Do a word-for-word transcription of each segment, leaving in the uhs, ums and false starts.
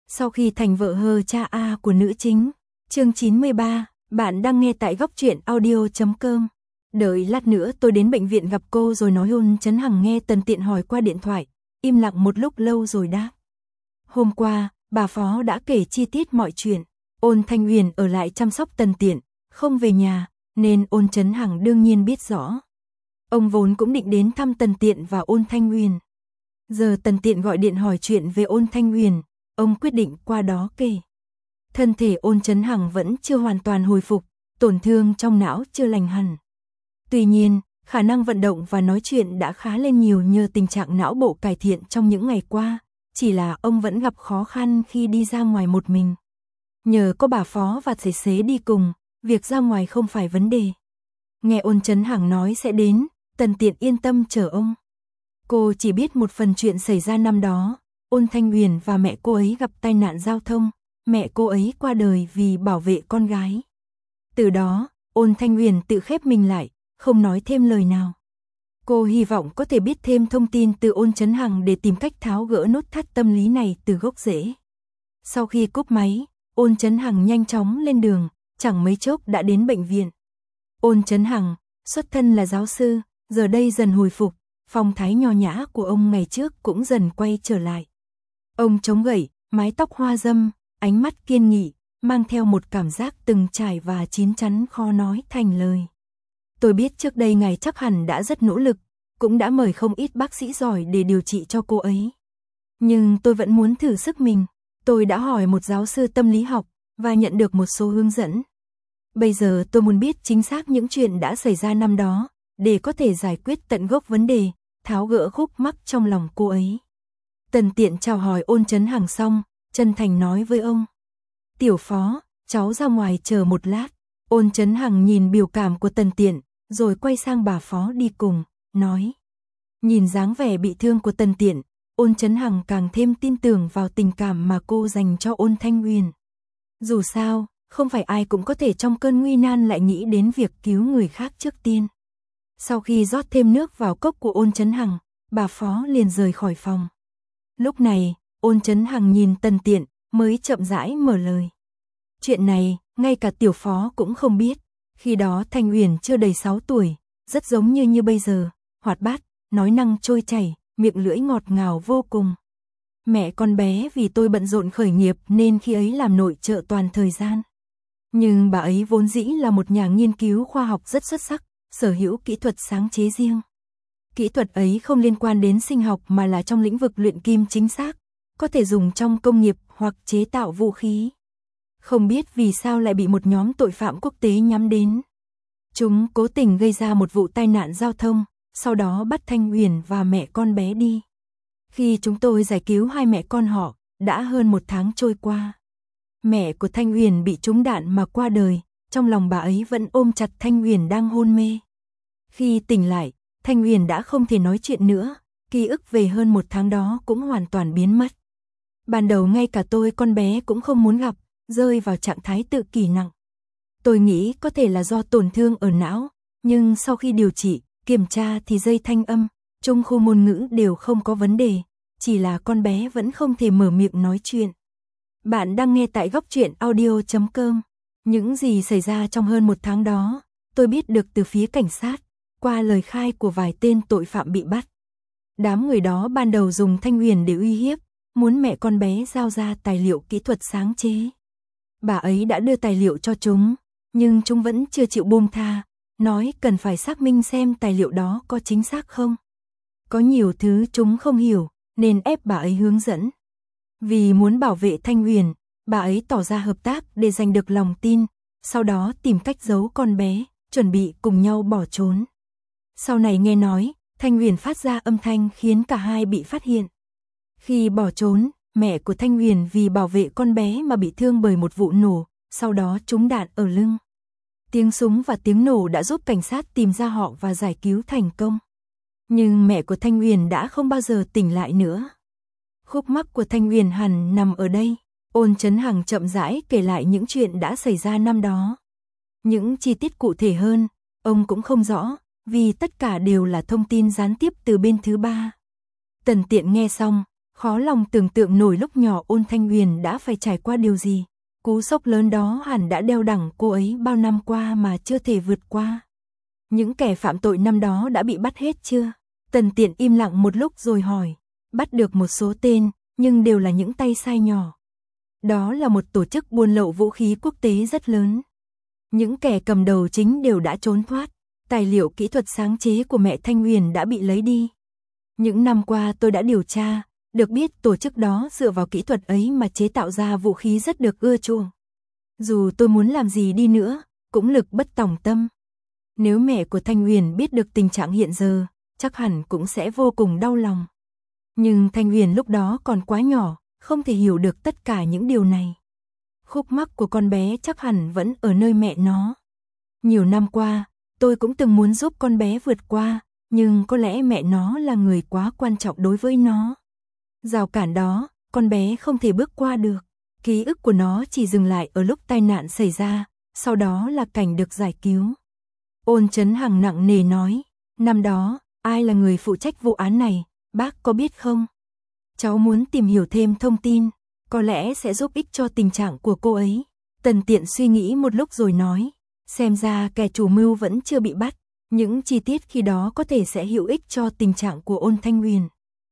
Sau khi thành vợ hờ cha A của nữ chính. Chương chín mươi ba, bạn đang nghe tại góc truyện audio chấm com. Đợi lát nữa tôi đến bệnh viện gặp cô rồi nói. Ôn Chấn Hằng nghe Tần Tiện hỏi qua điện thoại, im lặng một lúc lâu rồi đáp. Hôm qua, bà Phó đã kể chi tiết mọi chuyện. Ôn Thanh Huyền ở lại chăm sóc Tần Tiện, không về nhà, nên Ôn Chấn Hằng đương nhiên biết rõ. Ông vốn cũng định đến thăm Tần Tiện và Ôn Thanh Huyền. Giờ Tần Tiện gọi điện hỏi chuyện về Ôn Thanh Huyền, ông quyết định qua đó kể. Thân thể Ôn Chấn Hằng vẫn chưa hoàn toàn hồi phục, tổn thương trong não chưa lành hẳn. Tuy nhiên, khả năng vận động và nói chuyện đã khá lên nhiều nhờ tình trạng não bộ cải thiện trong những ngày qua, chỉ là ông vẫn gặp khó khăn khi đi ra ngoài một mình. Nhờ có bà Phó và thầy xế đi cùng, việc ra ngoài không phải vấn đề. Nghe Ôn Chấn Hằng nói sẽ đến, Tần Tiện yên tâm chờ ông. Cô chỉ biết một phần chuyện xảy ra năm đó, Ôn Thanh Huyền và mẹ cô ấy gặp tai nạn giao thông, mẹ cô ấy qua đời vì bảo vệ con gái. Từ đó, Ôn Thanh Huyền tự khép mình lại, không nói thêm lời nào. Cô hy vọng có thể biết thêm thông tin từ Ôn Chấn Hằng để tìm cách tháo gỡ nút thắt tâm lý này từ gốc rễ. Sau khi cúp máy, Ôn Chấn Hằng nhanh chóng lên đường, chẳng mấy chốc đã đến bệnh viện. Ôn Chấn Hằng, xuất thân là giáo sư, giờ đây dần hồi phục, phong thái nho nhã của ông ngày trước cũng dần quay trở lại. Ông chống gậy, mái tóc hoa râm, ánh mắt kiên nghị, mang theo một cảm giác từng trải và chín chắn khó nói thành lời. Tôi biết trước đây ngài chắc hẳn đã rất nỗ lực, cũng đã mời không ít bác sĩ giỏi để điều trị cho cô ấy. Nhưng tôi vẫn muốn thử sức mình, tôi đã hỏi một giáo sư tâm lý học và nhận được một số hướng dẫn. Bây giờ tôi muốn biết chính xác những chuyện đã xảy ra năm đó, để có thể giải quyết tận gốc vấn đề, tháo gỡ khúc mắc trong lòng cô ấy. Tần Tiện chào hỏi Ôn Chấn Hằng xong, chân thành nói với ông. Tiểu Phó, cháu ra ngoài chờ một lát. Ôn Chấn Hằng nhìn biểu cảm của Tần Tiện, rồi quay sang bà Phó đi cùng, nói. Nhìn dáng vẻ bị thương của Tần Tiện, Ôn Chấn Hằng càng thêm tin tưởng vào tình cảm mà cô dành cho Ôn Thanh Huyền. Dù sao, không phải ai cũng có thể trong cơn nguy nan lại nghĩ đến việc cứu người khác trước tiên. Sau khi rót thêm nước vào cốc của Ôn Chấn Hằng, bà Phó liền rời khỏi phòng. Lúc này, Ôn Chấn Hằng nhìn Tần Tiện, mới chậm rãi mở lời. Chuyện này, ngay cả Tiểu Phó cũng không biết. Khi đó Thanh Huyền chưa đầy sáu tuổi, rất giống như như bây giờ, hoạt bát, nói năng trôi chảy, miệng lưỡi ngọt ngào vô cùng. Mẹ con bé vì tôi bận rộn khởi nghiệp nên khi ấy làm nội trợ toàn thời gian. Nhưng bà ấy vốn dĩ là một nhà nghiên cứu khoa học rất xuất sắc, sở hữu kỹ thuật sáng chế riêng. Kỹ thuật ấy không liên quan đến sinh học mà là trong lĩnh vực luyện kim chính xác, có thể dùng trong công nghiệp hoặc chế tạo vũ khí. Không biết vì sao lại bị một nhóm tội phạm quốc tế nhắm đến. Chúng cố tình gây ra một vụ tai nạn giao thông, sau đó bắt Thanh Huyền và mẹ con bé đi. Khi chúng tôi giải cứu hai mẹ con họ, đã hơn một tháng trôi qua. Mẹ của Thanh Huyền bị trúng đạn mà qua đời, trong lòng bà ấy vẫn ôm chặt Thanh Huyền đang hôn mê. Khi tỉnh lại, Thanh Huyền đã không thể nói chuyện nữa, ký ức về hơn một tháng đó cũng hoàn toàn biến mất. Ban đầu ngay cả tôi con bé cũng không muốn gặp, rơi vào trạng thái tự kỷ nặng. Tôi nghĩ có thể là do tổn thương ở não, nhưng sau khi điều trị, kiểm tra thì dây thanh âm, trung khu ngôn ngữ đều không có vấn đề, chỉ là con bé vẫn không thể mở miệng nói chuyện. Bạn đang nghe tại góc truyện audio chấm com. Những gì xảy ra trong hơn một tháng đó, tôi biết được từ phía cảnh sát, qua lời khai của vài tên tội phạm bị bắt. Đám người đó ban đầu dùng Thanh Huyền để uy hiếp, muốn mẹ con bé giao ra tài liệu kỹ thuật sáng chế. Bà ấy đã đưa tài liệu cho chúng, nhưng chúng vẫn chưa chịu buông tha, nói cần phải xác minh xem tài liệu đó có chính xác không. Có nhiều thứ chúng không hiểu, nên ép bà ấy hướng dẫn. Vì muốn bảo vệ Thanh Huyền, bà ấy tỏ ra hợp tác để giành được lòng tin, sau đó tìm cách giấu con bé, chuẩn bị cùng nhau bỏ trốn. Sau này nghe nói, Thanh Huyền phát ra âm thanh khiến cả hai bị phát hiện. Khi bỏ trốn, mẹ của Thanh Huyền vì bảo vệ con bé mà bị thương bởi một vụ nổ, sau đó trúng đạn ở lưng. Tiếng súng và tiếng nổ đã giúp cảnh sát tìm ra họ và giải cứu thành công. Nhưng mẹ của Thanh Huyền đã không bao giờ tỉnh lại nữa. Khúc mắc của Thanh Huyền hẳn nằm ở đây. Ôn Chấn Hằng chậm rãi kể lại những chuyện đã xảy ra năm đó. Những chi tiết cụ thể hơn, ông cũng không rõ, vì tất cả đều là thông tin gián tiếp từ bên thứ ba. Tần Tiện nghe xong, Khó lòng tưởng tượng nổi lúc nhỏ Ôn Thanh Huyền đã phải trải qua điều gì. Cú sốc lớn đó hẳn đã đeo đẳng cô ấy bao năm qua mà chưa thể vượt qua. Những kẻ phạm tội năm đó đã bị bắt hết chưa? Tần Tiện im lặng một lúc rồi hỏi. Bắt được một số tên, nhưng đều là những tay sai nhỏ. Đó là một tổ chức buôn lậu vũ khí quốc tế rất lớn. Những kẻ cầm đầu chính đều đã trốn thoát. Tài liệu kỹ thuật sáng chế của mẹ Thanh Huyền đã bị lấy đi. Những năm qua tôi đã điều tra, được biết tổ chức đó dựa vào kỹ thuật ấy mà chế tạo ra vũ khí rất được ưa chuộng. Dù tôi muốn làm gì đi nữa, cũng lực bất tòng tâm. Nếu mẹ của Thanh Huyền biết được tình trạng hiện giờ, chắc hẳn cũng sẽ vô cùng đau lòng. Nhưng Thanh Huyền lúc đó còn quá nhỏ, không thể hiểu được tất cả những điều này. Khúc mắc của con bé chắc hẳn vẫn ở nơi mẹ nó. Nhiều năm qua, tôi cũng từng muốn giúp con bé vượt qua, nhưng có lẽ mẹ nó là người quá quan trọng đối với nó. Rào cản đó, con bé không thể bước qua được. Ký ức của nó chỉ dừng lại ở lúc tai nạn xảy ra, sau đó là cảnh được giải cứu. Ôn Chấn Hằng nặng nề nói, năm đó, ai là người phụ trách vụ án này, bác có biết không? Cháu muốn tìm hiểu thêm thông tin, có lẽ sẽ giúp ích cho tình trạng của cô ấy. Tần Tiện suy nghĩ một lúc rồi nói, xem ra kẻ chủ mưu vẫn chưa bị bắt, những chi tiết khi đó có thể sẽ hữu ích cho tình trạng của Ôn Thanh Huyền.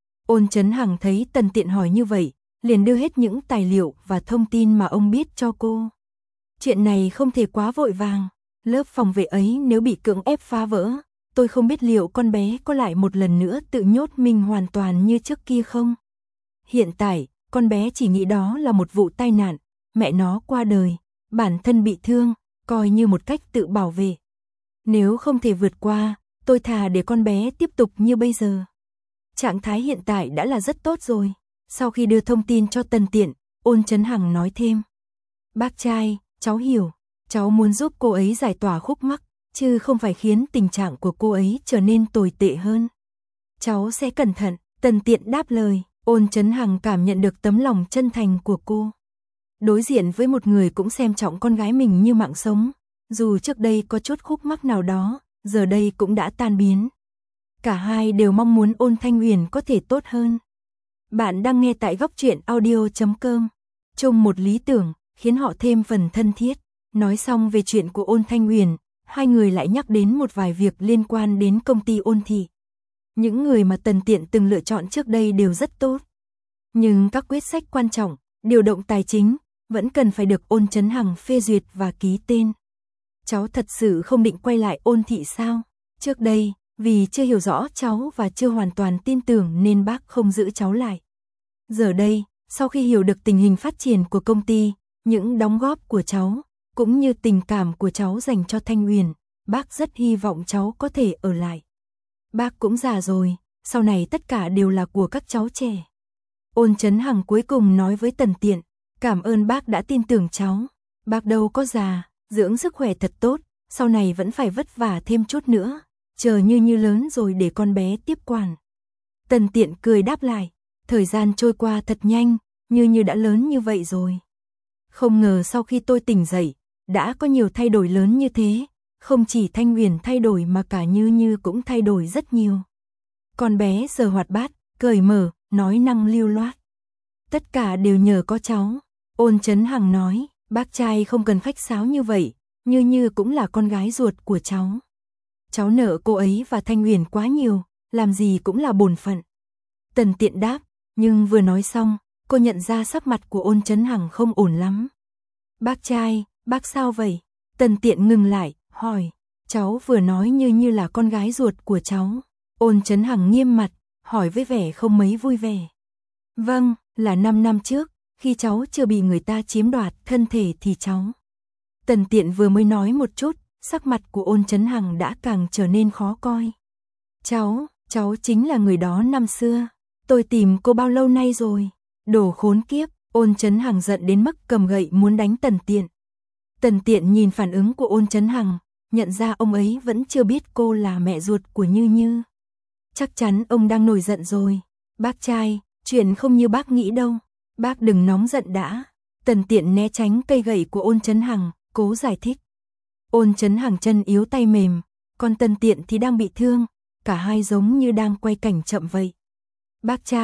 Ôn Chấn Hằng thấy Tần Tiện hỏi như vậy, liền đưa hết những tài liệu và thông tin mà ông biết cho cô. Chuyện này không thể quá vội vàng, lớp phòng vệ ấy nếu bị cưỡng ép phá vỡ, tôi không biết liệu con bé có lại một lần nữa tự nhốt mình hoàn toàn như trước kia không. Hiện tại, con bé chỉ nghĩ đó là một vụ tai nạn, mẹ nó qua đời, bản thân bị thương, coi như một cách tự bảo vệ. Nếu không thể vượt qua, tôi thà để con bé tiếp tục như bây giờ. Trạng thái hiện tại đã là rất tốt rồi. Sau khi đưa thông tin cho Tần Tiện, Ôn Chấn Hằng nói thêm. Bác trai, cháu hiểu, cháu muốn giúp cô ấy giải tỏa khúc mắc, chứ không phải khiến tình trạng của cô ấy trở nên tồi tệ hơn. Cháu sẽ cẩn thận, Tần Tiện đáp lời. Ôn Chấn Hằng cảm nhận được tấm lòng chân thành của cô. Đối diện với một người cũng xem trọng con gái mình như mạng sống, dù trước đây có chút khúc mắc nào đó, giờ đây cũng đã tan biến. Cả hai đều mong muốn Ôn Thanh Huyền có thể tốt hơn. Bạn đang nghe tại góc truyện audio chấm com. Chung một lý tưởng, khiến họ thêm phần thân thiết. Nói xong về chuyện của Ôn Thanh Huyền, hai người lại nhắc đến một vài việc liên quan đến công ty Ôn Thị. Những người mà Tần Tiện từng lựa chọn trước đây đều rất tốt. Nhưng các quyết sách quan trọng, điều động tài chính, vẫn cần phải được Ôn Chấn Hằng phê duyệt và ký tên. Cháu thật sự không định quay lại Ôn Thị sao? Trước đây, vì chưa hiểu rõ cháu và chưa hoàn toàn tin tưởng nên bác không giữ cháu lại. Giờ đây, sau khi hiểu được tình hình phát triển của công ty, những đóng góp của cháu, cũng như tình cảm của cháu dành cho Thanh Huyền, bác rất hy vọng cháu có thể ở lại. Bác cũng già rồi, sau này tất cả đều là của các cháu trẻ. Ôn Chấn Hằng cuối cùng nói với Tần Tiện, cảm ơn bác đã tin tưởng cháu. Bác đâu có già, dưỡng sức khỏe thật tốt, sau này vẫn phải vất vả thêm chút nữa, chờ Như Như lớn rồi để con bé tiếp quản. Tần Tiện cười đáp lại, thời gian trôi qua thật nhanh, Như Như đã lớn như vậy rồi. Không ngờ sau khi tôi tỉnh dậy, đã có nhiều thay đổi lớn như thế, không chỉ Thanh Huyền thay đổi mà cả Như Như cũng thay đổi rất nhiều. Con bé giờ hoạt bát, cởi mở, nói năng lưu loát. Tất cả đều nhờ có cháu. Ôn Chấn Hằng nói, bác trai không cần khách sáo như vậy, Như Như cũng là con gái ruột của cháu. Cháu nợ cô ấy và Thanh Huyền quá nhiều, làm gì cũng là bổn phận. Tần Tiện đáp, nhưng vừa nói xong, cô nhận ra sắc mặt của Ôn Chấn Hằng không ổn lắm. Bác trai, bác sao vậy? Tần Tiện ngừng lại, hỏi, cháu vừa nói Như Như là con gái ruột của cháu. Ôn Chấn Hằng nghiêm mặt, hỏi với vẻ không mấy vui vẻ. Vâng, là năm năm trước, khi cháu chưa bị người ta chiếm đoạt thân thể thì cháu. Tần Tiện vừa mới nói một chút, sắc mặt của Ôn Chấn Hằng đã càng trở nên khó coi. Cháu, cháu chính là người đó năm xưa. Tôi tìm cô bao lâu nay rồi? Đồ khốn kiếp, Ôn Chấn Hằng giận đến mức cầm gậy muốn đánh Tần Tiện. Tần Tiện nhìn phản ứng của Ôn Chấn Hằng, nhận ra ông ấy vẫn chưa biết cô là mẹ ruột của Như Như. Chắc chắn ông đang nổi giận rồi. Bác trai, chuyện không như bác nghĩ đâu. Bác đừng nóng giận đã. Tần Tiện né tránh cây gậy của Ôn Chấn Hằng, cố giải thích. Ôn Chấn Hằng chân yếu tay mềm, còn Tần Tiện thì đang bị thương, cả hai giống như đang quay cảnh chậm vậy. Bác trai,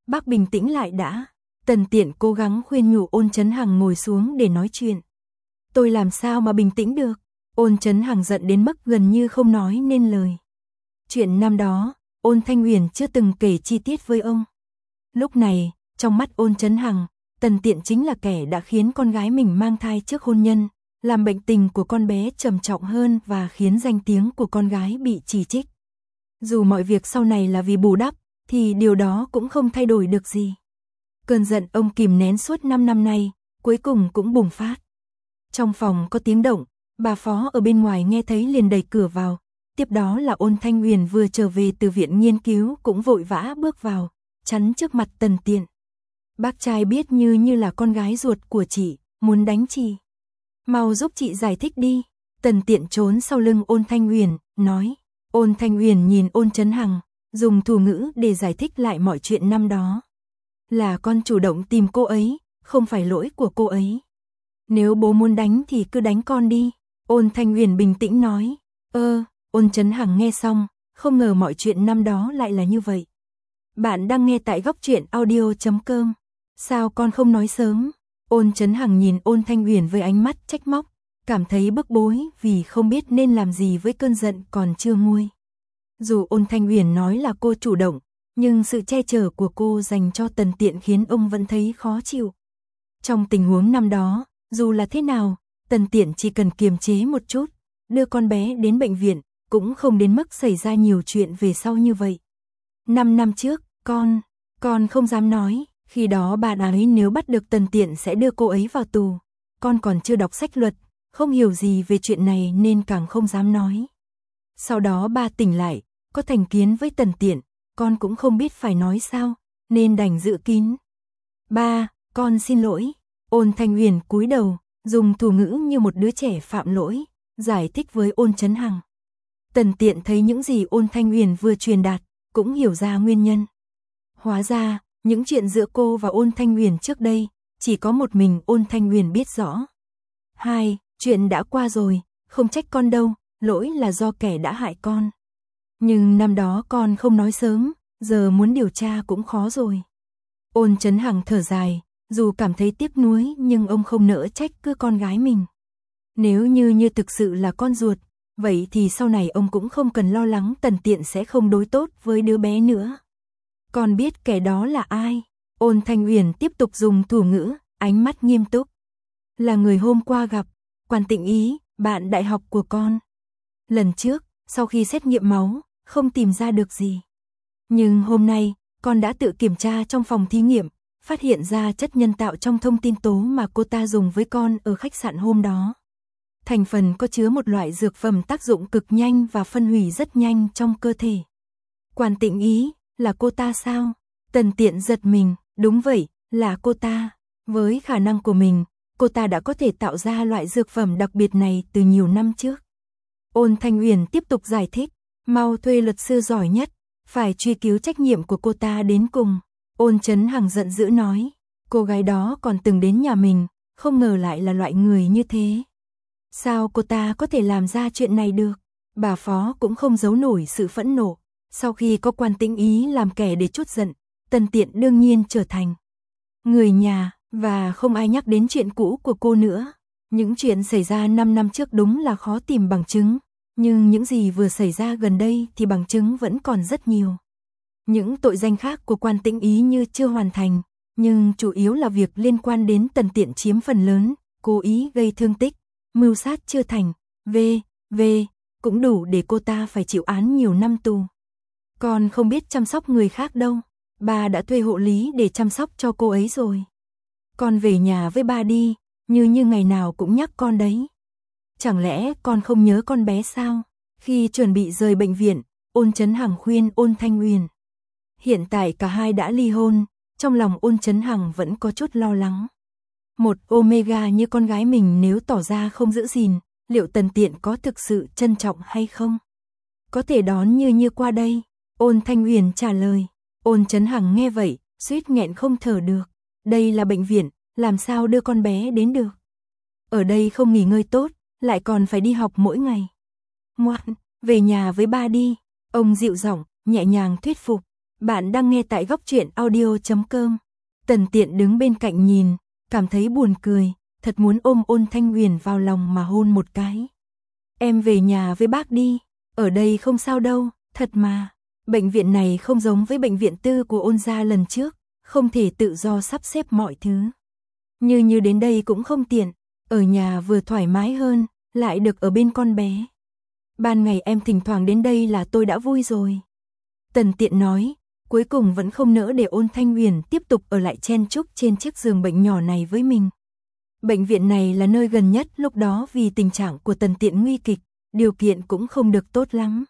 bác bình tĩnh lại đã. Tần Tiện cố gắng khuyên nhủ Ôn Chấn Hằng ngồi xuống để nói chuyện. Tôi làm sao mà bình tĩnh được? Ôn Chấn Hằng giận đến mức gần như không nói nên lời. Chuyện năm đó, Ôn Thanh Huyền chưa từng kể chi tiết với ông. Lúc này, trong mắt Ôn Chấn Hằng, Tần Tiện chính là kẻ đã khiến con gái mình mang thai trước hôn nhân, làm bệnh tình của con bé trầm trọng hơn và khiến danh tiếng của con gái bị chỉ trích. Dù mọi việc sau này là vì bù đắp, thì điều đó cũng không thay đổi được gì. Cơn giận ông kìm nén suốt năm năm nay, cuối cùng cũng bùng phát. Trong phòng có tiếng động, bà Phó ở bên ngoài nghe thấy liền đẩy cửa vào. Tiếp đó là Ôn Thanh Huyền vừa trở về từ viện nghiên cứu cũng vội vã bước vào, chắn trước mặt Tần Tiện. Bác trai biết Như Như là con gái ruột của chị, muốn đánh chị. Mau giúp chị giải thích đi. Tần Tiện trốn sau lưng Ôn Thanh Huyền, nói. Ôn Thanh Huyền nhìn Ôn Chấn Hằng, dùng thủ ngữ để giải thích lại mọi chuyện năm đó. Là con chủ động tìm cô ấy, không phải lỗi của cô ấy. Nếu bố muốn đánh thì cứ đánh con đi. Ôn Thanh Huyền bình tĩnh nói. Ơ, Ôn Chấn Hằng nghe xong, không ngờ mọi chuyện năm đó lại là như vậy. Bạn đang nghe tại góc truyện audio chấm com. Sao con không nói sớm? Ôn Chấn Hằng nhìn Ôn Thanh Huyền với ánh mắt trách móc, cảm thấy bức bối vì không biết nên làm gì với cơn giận còn chưa nguôi. Dù Ôn Thanh Huyền nói là cô chủ động, nhưng sự che chở của cô dành cho Tần Tiện khiến ông vẫn thấy khó chịu. Trong tình huống năm đó, dù là thế nào, Tần Tiện chỉ cần kiềm chế một chút, đưa con bé đến bệnh viện, cũng không đến mức xảy ra nhiều chuyện về sau như vậy. Năm năm trước, con, con không dám nói, khi đó bà ấy nếu bắt được Tần Tiện sẽ đưa cô ấy vào tù. Con còn chưa đọc sách luật, không hiểu gì về chuyện này nên càng không dám nói. Sau đó ba tỉnh lại, có thành kiến với Tần Tiện, con cũng không biết phải nói sao, nên đành giữ kín. Ba, con xin lỗi. Ôn Thanh Huyền cúi đầu, dùng thủ ngữ như một đứa trẻ phạm lỗi, giải thích với Ôn Chấn Hằng. Tần Tiện thấy những gì Ôn Thanh Huyền vừa truyền đạt, cũng hiểu ra nguyên nhân. Hóa ra, những chuyện giữa cô và Ôn Thanh Huyền trước đây, chỉ có một mình Ôn Thanh Huyền biết rõ. Hai, chuyện đã qua rồi, không trách con đâu, lỗi là do kẻ đã hại con. Nhưng năm đó con không nói sớm, giờ muốn điều tra cũng khó rồi. Ôn Chấn Hằng thở dài, dù cảm thấy tiếc nuối nhưng ông không nỡ trách cứ con gái mình. Nếu như như thực sự là con ruột, vậy thì sau này ông cũng không cần lo lắng Tần Tiện sẽ không đối tốt với đứa bé nữa. Con biết kẻ đó là ai? Ôn Thanh Huyền tiếp tục dùng thủ ngữ, ánh mắt nghiêm túc. Là người hôm qua gặp, Quan Tịnh Ý, bạn đại học của con. Lần trước, sau khi xét nghiệm máu, không tìm ra được gì. Nhưng hôm nay, con đã tự kiểm tra trong phòng thí nghiệm, phát hiện ra chất nhân tạo trong thông tin tố mà cô ta dùng với con ở khách sạn hôm đó. Thành phần có chứa một loại dược phẩm tác dụng cực nhanh và phân hủy rất nhanh trong cơ thể. Quan Tịnh Ý, là cô ta sao? Tần Tiện giật mình, đúng vậy, là cô ta. Với khả năng của mình, cô ta đã có thể tạo ra loại dược phẩm đặc biệt này từ nhiều năm trước. Ôn Thanh Huyền tiếp tục giải thích, mau thuê luật sư giỏi nhất, phải truy cứu trách nhiệm của cô ta đến cùng. Ôn Chấn Hằng giận dữ nói, cô gái đó còn từng đến nhà mình, không ngờ lại là loại người như thế. Sao cô ta có thể làm ra chuyện này được? Bà Phó cũng không giấu nổi sự phẫn nộ. Sau khi có Quan Tĩnh Ý làm kẻ để trút giận, Tần Tiện đương nhiên trở thành người nhà, và không ai nhắc đến chuyện cũ của cô nữa. Những chuyện xảy ra năm năm trước đúng là khó tìm bằng chứng, nhưng những gì vừa xảy ra gần đây thì bằng chứng vẫn còn rất nhiều. Những tội danh khác của Quan Tĩnh Ý như chưa hoàn thành, nhưng chủ yếu là việc liên quan đến Tần Tiện chiếm phần lớn, cố ý gây thương tích, mưu sát chưa thành, v, v, cũng đủ để cô ta phải chịu án nhiều năm tù. Con không biết chăm sóc người khác đâu, ba đã thuê hộ lý để chăm sóc cho cô ấy rồi. Con về nhà với ba đi, như như ngày nào cũng nhắc con đấy. Chẳng lẽ con không nhớ con bé sao? Khi chuẩn bị rời bệnh viện, Ôn Chấn Hằng khuyên Ôn Thanh Huyền. Hiện tại cả hai đã ly hôn, trong lòng Ôn Chấn Hằng vẫn có chút lo lắng. Một Omega như con gái mình nếu tỏ ra không giữ gìn, liệu Tần Tiện có thực sự trân trọng hay không? Có thể đón Như Như qua đây. Ôn Thanh Huyền trả lời. Ôn Chấn Hằng nghe vậy, suýt nghẹn không thở được. Đây là bệnh viện, làm sao đưa con bé đến được? Ở đây không nghỉ ngơi tốt, lại còn phải đi học mỗi ngày. Ngoan, về nhà với ba đi. Ông dịu giọng, nhẹ nhàng thuyết phục. Bạn đang nghe tại góc truyện audio chấm com. Tần Tiện đứng bên cạnh nhìn, cảm thấy buồn cười, thật muốn ôm Ôn Thanh Huyền vào lòng mà hôn một cái. Em về nhà với bác đi, ở đây không sao đâu, thật mà. Bệnh viện này không giống với bệnh viện tư của Ôn gia lần trước, không thể tự do sắp xếp mọi thứ. Như như đến đây cũng không tiện, ở nhà vừa thoải mái hơn, lại được ở bên con bé. Ban ngày em thỉnh thoảng đến đây là tôi đã vui rồi. Tần Tiện nói, cuối cùng vẫn không nỡ để Ôn Thanh Huyền tiếp tục ở lại chen chúc trên chiếc giường bệnh nhỏ này với mình. Bệnh viện này là nơi gần nhất lúc đó vì tình trạng của Tần Tiện nguy kịch, điều kiện cũng không được tốt lắm.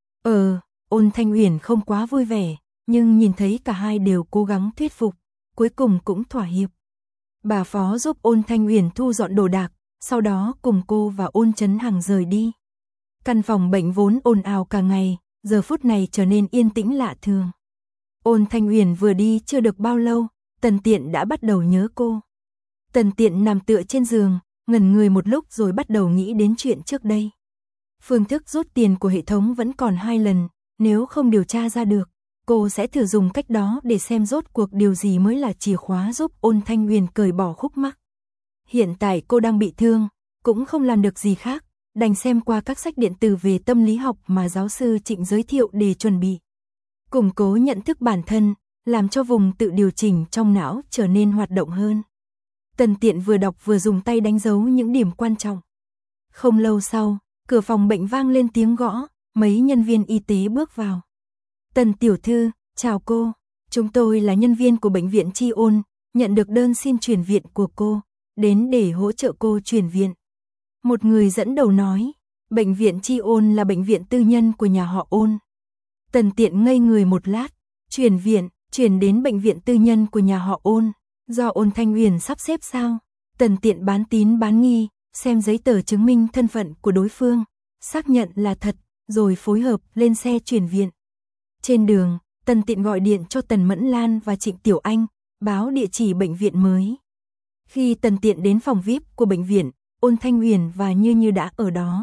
Ờ, Ôn Thanh Huyền không quá vui vẻ, nhưng nhìn thấy cả hai đều cố gắng thuyết phục, cuối cùng cũng thỏa hiệp. Bà Phó giúp Ôn Thanh Huyền thu dọn đồ đạc, sau đó cùng cô và Ôn Chấn Hằng rời đi. Căn phòng bệnh vốn ồn ào cả ngày, giờ phút này trở nên yên tĩnh lạ thường. Ôn Thanh Huyền vừa đi chưa được bao lâu, Tần Tiện đã bắt đầu nhớ cô. Tần Tiện nằm tựa trên giường, ngẩn người một lúc rồi bắt đầu nghĩ đến chuyện trước đây. Phương thức rút tiền của hệ thống vẫn còn hai lần, nếu không điều tra ra được, cô sẽ thử dùng cách đó để xem rốt cuộc điều gì mới là chìa khóa giúp Ôn Thanh Huyền cởi bỏ khúc mắc. Hiện tại cô đang bị thương, cũng không làm được gì khác, đành xem qua các sách điện tử về tâm lý học mà giáo sư Trịnh giới thiệu để chuẩn bị. Củng cố nhận thức bản thân, làm cho vùng tự điều chỉnh trong não trở nên hoạt động hơn. Tần Tiện vừa đọc vừa dùng tay đánh dấu những điểm quan trọng. Không lâu sau, cửa phòng bệnh vang lên tiếng gõ, mấy nhân viên y tế bước vào. Tần tiểu thư, chào cô, chúng tôi là nhân viên của bệnh viện Tri Ôn, nhận được đơn xin chuyển viện của cô, đến để hỗ trợ cô chuyển viện. Một người dẫn đầu nói, bệnh viện Tri Ôn là bệnh viện tư nhân của nhà họ Ôn. Tần Tiện ngây người một lát, chuyển viện, chuyển đến bệnh viện tư nhân của nhà họ Ôn, do Ôn Thanh Huyền sắp xếp sao? Tần Tiện bán tín bán nghi, xem giấy tờ chứng minh thân phận của đối phương, xác nhận là thật, rồi phối hợp lên xe chuyển viện. Trên đường, Tần Tiện gọi điện cho Tần Mẫn Lan và Trịnh Tiểu Anh, báo địa chỉ bệnh viện mới. Khi Tần Tiện đến phòng vi ai pi của bệnh viện, Ôn Thanh Huyền và Như Như đã ở đó.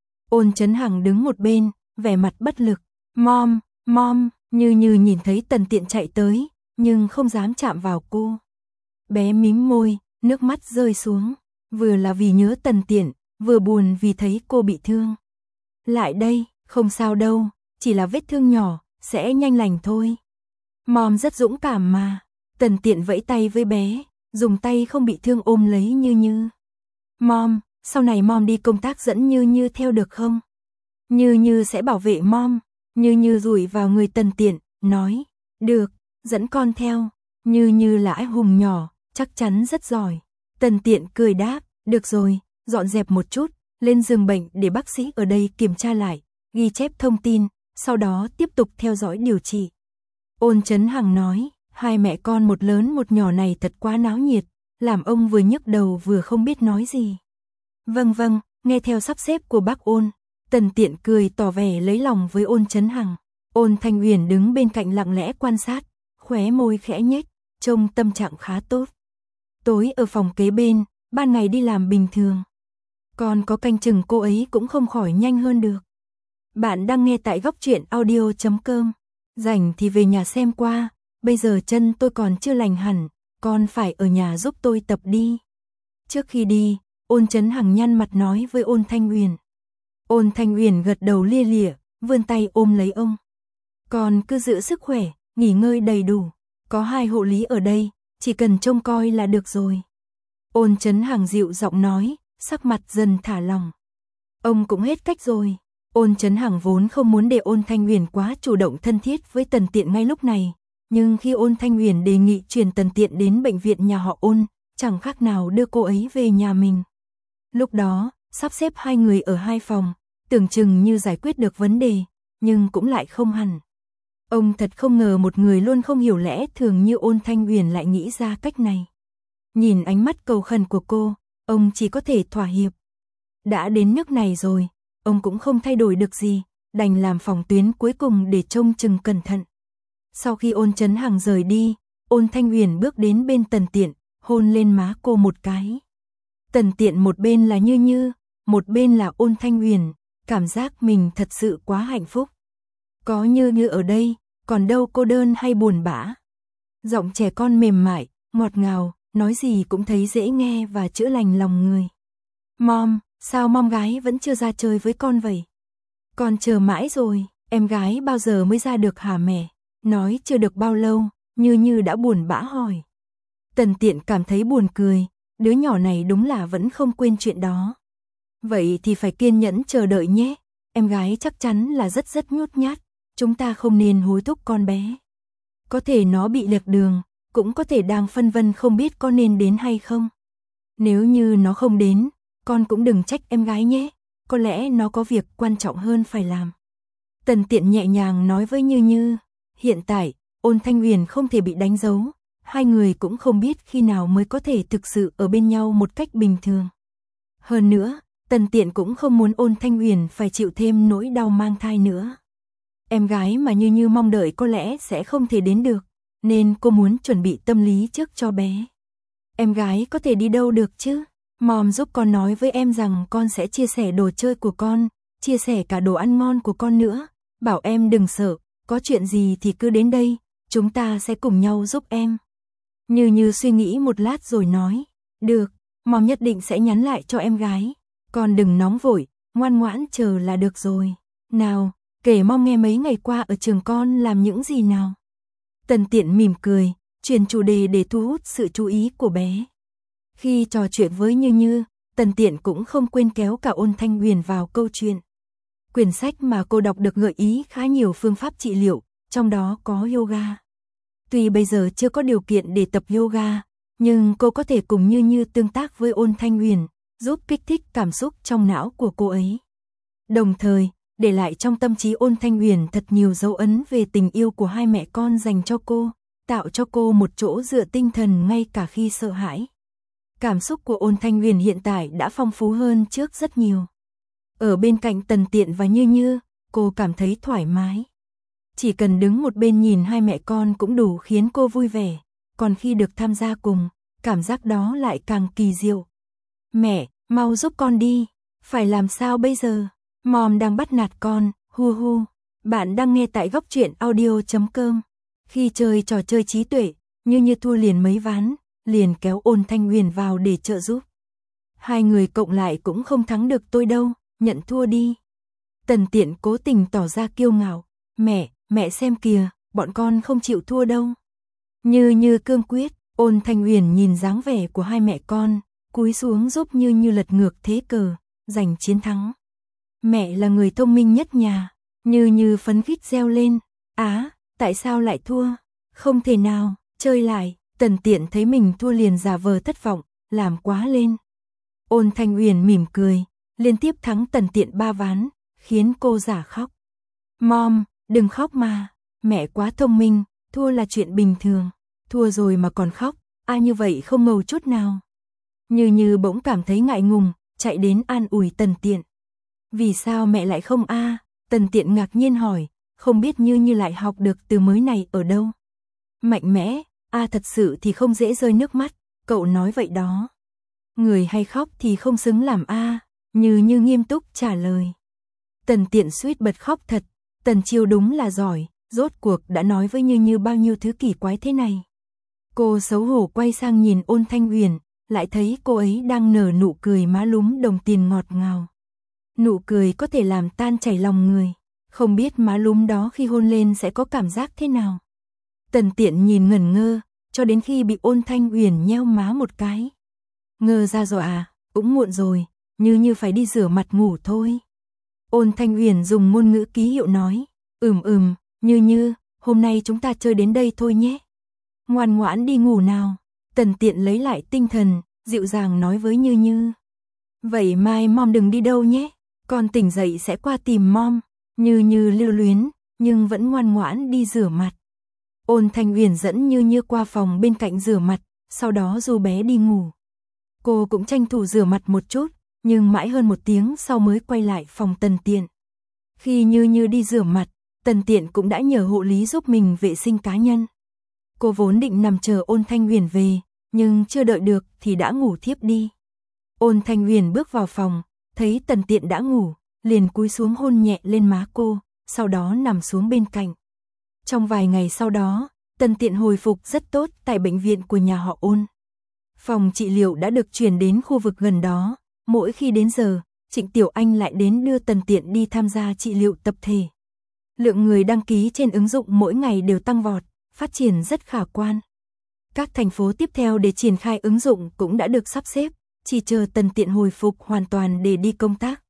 Ôn Chấn Hằng đứng một bên, vẻ mặt bất lực. Mom, mom, Như Như nhìn thấy Tần Tiện chạy tới, nhưng không dám chạm vào cô. Bé mím môi, nước mắt rơi xuống, vừa là vì nhớ Tần Tiện, vừa buồn vì thấy cô bị thương. Lại đây, không sao đâu, chỉ là vết thương nhỏ, sẽ nhanh lành thôi. Mom rất dũng cảm mà. Tần Tiện vẫy tay với bé, dùng tay không bị thương ôm lấy Như Như. Mom, sau này mom đi công tác dẫn Như Như theo được không? Như Như sẽ bảo vệ mom. Như Như rủi vào người Tần Tiện, nói, được, dẫn con theo. Như Như là anh hùng nhỏ, chắc chắn rất giỏi. Tần Tiện cười đáp, được rồi, dọn dẹp một chút, lên giường bệnh để bác sĩ ở đây kiểm tra lại, ghi chép thông tin, sau đó tiếp tục theo dõi điều trị. Ôn Chấn Hằng nói, hai mẹ con một lớn một nhỏ này thật quá náo nhiệt, làm ông vừa nhức đầu vừa không biết nói gì. Vâng vâng, nghe theo sắp xếp của bác Ôn. Tần Tiện cười tỏ vẻ lấy lòng với Ôn Chấn Hằng. Ôn Thanh Huyền đứng bên cạnh lặng lẽ quan sát, khóe môi khẽ nhếch, trông tâm trạng khá tốt. Tối ở phòng kế bên, ban ngày đi làm bình thường. Còn có canh chừng cô ấy cũng không khỏi nhanh hơn được. Bạn đang nghe tại góc truyện audio chấm com. Rảnh thì về nhà xem qua, bây giờ chân tôi còn chưa lành hẳn, con phải ở nhà giúp tôi tập đi. Trước khi đi, Ôn Chấn Hằng nhăn mặt nói với Ôn Thanh Huyền. Ôn Thanh Huyền gật đầu lia lịa, vươn tay ôm lấy ông. Con cứ giữ sức khỏe, nghỉ ngơi đầy đủ, có hai hộ lý ở đây, chỉ cần trông coi là được rồi. Ôn Chấn Hằng dịu giọng nói, sắc mặt dần thả lòng. Ông cũng hết cách rồi. Ôn Chấn Hằng vốn không muốn để Ôn Thanh Huyền quá chủ động thân thiết với Tần Tiện ngay lúc này, nhưng khi Ôn Thanh Huyền đề nghị chuyển Tần Tiện đến bệnh viện nhà họ Ôn, chẳng khác nào đưa cô ấy về nhà mình. Lúc đó, sắp xếp hai người ở hai phòng, tưởng chừng như giải quyết được vấn đề, nhưng cũng lại không hẳn. Ông thật không ngờ một người luôn không hiểu lẽ thường như Ôn Thanh Huyền lại nghĩ ra cách này. Nhìn ánh mắt cầu khẩn của cô, ông chỉ có thể thỏa hiệp. Đã đến nước này rồi, ông cũng không thay đổi được gì, đành làm phòng tuyến cuối cùng để trông chừng cẩn thận. Sau khi Ôn Chấn Hằng rời đi, Ôn Thanh Huyền bước đến bên Tần Tiện, hôn lên má cô một cái. Tần Tiện một bên là Như Như, một bên là Ôn Thanh Huyền, cảm giác mình thật sự quá hạnh phúc. Có Như Như ở đây, còn đâu cô đơn hay buồn bã. Giọng trẻ con mềm mại, ngọt ngào, nói gì cũng thấy dễ nghe và chữa lành lòng người. Mom, sao mom gái vẫn chưa ra chơi với con vậy? Con chờ mãi rồi, em gái bao giờ mới ra được hả mẹ? Nói chưa được bao lâu, Như Như đã buồn bã hỏi. Tần Tiện cảm thấy buồn cười, đứa nhỏ này đúng là vẫn không quên chuyện đó. Vậy thì phải kiên nhẫn chờ đợi nhé, em gái chắc chắn là rất rất nhút nhát, chúng ta không nên hối thúc con bé. Có thể nó bị lệch đường, cũng có thể đang phân vân không biết có nên đến hay không. Nếu như nó không đến, con cũng đừng trách em gái nhé, có lẽ nó có việc quan trọng hơn phải làm. Tần Tiện nhẹ nhàng nói với Như Như, hiện tại, Ôn Thanh Huyền không thể bị đánh dấu, hai người cũng không biết khi nào mới có thể thực sự ở bên nhau một cách bình thường. Hơn nữa, Tần Tiện cũng không muốn Ôn Thanh Huyền phải chịu thêm nỗi đau mang thai nữa. Em gái mà Như Như mong đợi có lẽ sẽ không thể đến được, nên cô muốn chuẩn bị tâm lý trước cho bé. Em gái có thể đi đâu được chứ? Mom giúp con nói với em rằng con sẽ chia sẻ đồ chơi của con, chia sẻ cả đồ ăn ngon của con nữa. Bảo em đừng sợ, có chuyện gì thì cứ đến đây, chúng ta sẽ cùng nhau giúp em. Như Như suy nghĩ một lát rồi nói, được, mom nhất định sẽ nhắn lại cho em gái. Con đừng nóng vội, ngoan ngoãn chờ là được rồi. Nào, kể mom nghe mấy ngày qua ở trường con làm những gì nào. Tần Tiện mỉm cười, chuyển chủ đề để thu hút sự chú ý của bé. Khi trò chuyện với Như Như, Tần Tiện cũng không quên kéo cả Ôn Thanh Huyền vào câu chuyện. Quyển sách mà cô đọc được gợi ý khá nhiều phương pháp trị liệu, trong đó có yoga. Tuy bây giờ chưa có điều kiện để tập yoga, nhưng cô có thể cùng Như Như tương tác với Ôn Thanh Huyền, giúp kích thích cảm xúc trong não của cô ấy. Đồng thời, để lại trong tâm trí Ôn Thanh Huyền thật nhiều dấu ấn về tình yêu của hai mẹ con dành cho cô, tạo cho cô một chỗ dựa tinh thần ngay cả khi sợ hãi. Cảm xúc của Ôn Thanh Huyền hiện tại đã phong phú hơn trước rất nhiều. Ở bên cạnh Tần Tiện và Như Như, cô cảm thấy thoải mái. Chỉ cần đứng một bên nhìn hai mẹ con cũng đủ khiến cô vui vẻ, còn khi được tham gia cùng, cảm giác đó lại càng kỳ diệu. Mẹ, mau giúp con đi, phải làm sao bây giờ? Mom đang bắt nạt con, hu hu. Bạn đang nghe tại góc truyện audio chấm com. Khi chơi trò chơi trí tuệ, Như Như thua liền mấy ván, liền kéo Ôn Thanh Huyền vào để trợ giúp. Hai người cộng lại cũng không thắng được tôi đâu, nhận thua đi. Tần Tiện cố tình tỏ ra kiêu ngạo, mẹ, mẹ xem kìa, bọn con không chịu thua đâu. Như Như cương quyết, Ôn Thanh Huyền nhìn dáng vẻ của hai mẹ con, cúi xuống giúp Như Như lật ngược thế cờ, giành chiến thắng. Mẹ là người thông minh nhất nhà, Như Như phấn khích reo lên, á, tại sao lại thua? Không thể nào, chơi lại. Tần Tiện thấy mình thua liền giả vờ thất vọng, làm quá lên. Ôn Thanh Huyền mỉm cười, liên tiếp thắng Tần Tiện ba ván, khiến cô giả khóc. Mom, đừng khóc mà, mẹ quá thông minh, thua là chuyện bình thường, thua rồi mà còn khóc, ai như vậy không ngầu chút nào. Như Như bỗng cảm thấy ngại ngùng, chạy đến an ủi Tần Tiện. Vì sao mẹ lại không a? À? Tần Tiện ngạc nhiên hỏi, không biết Như Như lại học được từ mới này ở đâu. Mạnh mẽ. A à, thật sự thì không dễ rơi nước mắt, cậu nói vậy đó. Người hay khóc thì không xứng làm A, à, Như Như nghiêm túc trả lời. Tần Tiện suýt bật khóc thật, Tần Chiêu đúng là giỏi, rốt cuộc đã nói với Như Như bao nhiêu thứ kỳ quái thế này. Cô xấu hổ quay sang nhìn Ôn Thanh Huyền, lại thấy cô ấy đang nở nụ cười má lúm đồng tiền ngọt ngào. Nụ cười có thể làm tan chảy lòng người, không biết má lúm đó khi hôn lên sẽ có cảm giác thế nào. Tần Tiện nhìn ngẩn ngơ, cho đến khi bị Ôn Thanh Huyền nheo má một cái. Ngơ ra rồi à, cũng muộn rồi, Như Như phải đi rửa mặt ngủ thôi. Ôn Thanh Huyền dùng ngôn ngữ ký hiệu nói, ừm ừm, Như Như, hôm nay chúng ta chơi đến đây thôi nhé. Ngoan ngoãn đi ngủ nào. Tần Tiện lấy lại tinh thần, dịu dàng nói với Như Như. Vậy mai mom đừng đi đâu nhé, con tỉnh dậy sẽ qua tìm mom. Như Như lưu luyến, nhưng vẫn ngoan ngoãn đi rửa mặt. Ôn Thanh Huyền dẫn Như Như qua phòng bên cạnh rửa mặt, sau đó du bé đi ngủ. Cô cũng tranh thủ rửa mặt một chút, nhưng mãi hơn một tiếng sau mới quay lại phòng Tần Tiện. Khi Như Như đi rửa mặt, Tần Tiện cũng đã nhờ hộ lý giúp mình vệ sinh cá nhân. Cô vốn định nằm chờ Ôn Thanh Huyền về, nhưng chưa đợi được thì đã ngủ thiếp đi. Ôn Thanh Huyền bước vào phòng, thấy Tần Tiện đã ngủ, liền cúi xuống hôn nhẹ lên má cô, sau đó nằm xuống bên cạnh. Trong vài ngày sau đó, Tần Tiện hồi phục rất tốt tại bệnh viện của nhà họ Ôn. Phòng trị liệu đã được chuyển đến khu vực gần đó, mỗi khi đến giờ, Trịnh Tiểu Anh lại đến đưa Tần Tiện đi tham gia trị liệu tập thể. Lượng người đăng ký trên ứng dụng mỗi ngày đều tăng vọt, phát triển rất khả quan. Các thành phố tiếp theo để triển khai ứng dụng cũng đã được sắp xếp, chỉ chờ Tần Tiện hồi phục hoàn toàn để đi công tác.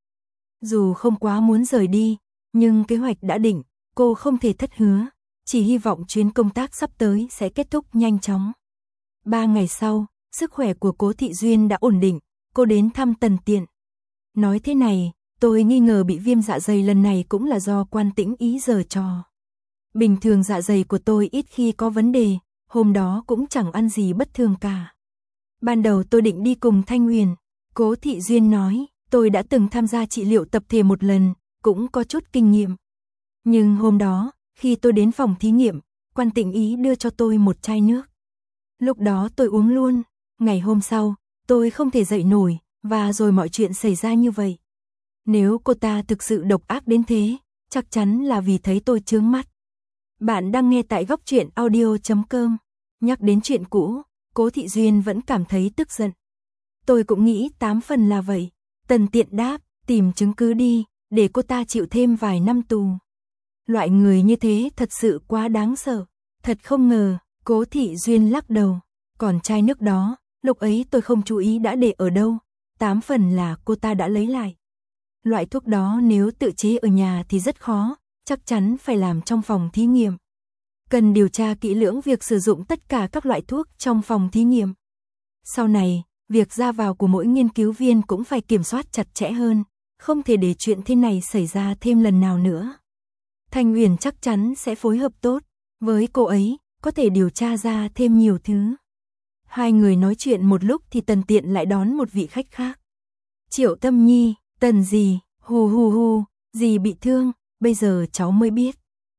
Dù không quá muốn rời đi, nhưng kế hoạch đã định, cô không thể thất hứa, chỉ hy vọng chuyến công tác sắp tới sẽ kết thúc nhanh chóng. Ba ngày sau, sức khỏe của Cố Thị Duyên đã ổn định, cô đến thăm Tần Tiện. Nói thế này, tôi nghi ngờ bị viêm dạ dày lần này cũng là do Quan Tĩnh Ý giở trò. Bình thường dạ dày của tôi ít khi có vấn đề, hôm đó cũng chẳng ăn gì bất thường cả. Ban đầu tôi định đi cùng Thanh Huyền, Cố Thị Duyên nói, tôi đã từng tham gia trị liệu tập thể một lần, cũng có chút kinh nghiệm. Nhưng hôm đó, khi tôi đến phòng thí nghiệm, Quan Tĩnh Ý đưa cho tôi một chai nước. Lúc đó tôi uống luôn, ngày hôm sau, tôi không thể dậy nổi, và rồi mọi chuyện xảy ra như vậy. Nếu cô ta thực sự độc ác đến thế, chắc chắn là vì thấy tôi chướng mắt. Bạn đang nghe tại góc truyện audio chấm com. Nhắc đến chuyện cũ, Cố Thị Duyên vẫn cảm thấy tức giận. Tôi cũng nghĩ tám phần là vậy. Tần Tiện đáp, tìm chứng cứ đi, để cô ta chịu thêm vài năm tù. Loại người như thế thật sự quá đáng sợ. Thật không ngờ, Cố Thị Duyên lắc đầu. Còn chai nước đó, lúc ấy tôi không chú ý đã để ở đâu. Tám phần là cô ta đã lấy lại. Loại thuốc đó nếu tự chế ở nhà thì rất khó, chắc chắn phải làm trong phòng thí nghiệm. Cần điều tra kỹ lưỡng việc sử dụng tất cả các loại thuốc trong phòng thí nghiệm. Sau này, việc ra vào của mỗi nghiên cứu viên cũng phải kiểm soát chặt chẽ hơn, không thể để chuyện thế này xảy ra thêm lần nào nữa. Thanh Huyền chắc chắn sẽ phối hợp tốt, với cô ấy, có thể điều tra ra thêm nhiều thứ. Hai người nói chuyện một lúc thì Tần Tiện lại đón một vị khách khác. Triệu Tâm Nhi, Tần dì, hù hù hù, dì bị thương, bây giờ cháu mới biết.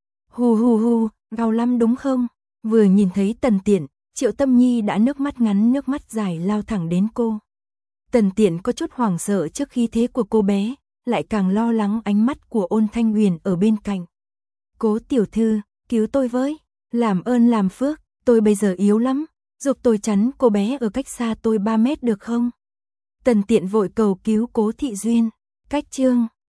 Hù hù hù, đau lắm đúng không? Vừa nhìn thấy Tần Tiện, Triệu Tâm Nhi đã nước mắt ngắn nước mắt dài lao thẳng đến cô. Tần Tiện có chút hoảng sợ trước khí thế của cô bé, lại càng lo lắng ánh mắt của Ôn Thanh Huyền ở bên cạnh. Cố tiểu thư, cứu tôi với, làm ơn làm phước, tôi bây giờ yếu lắm, giúp tôi chắn cô bé ở cách xa tôi ba mét được không? Tần Tiện vội cầu cứu Cố Thị Duyên. Cách chương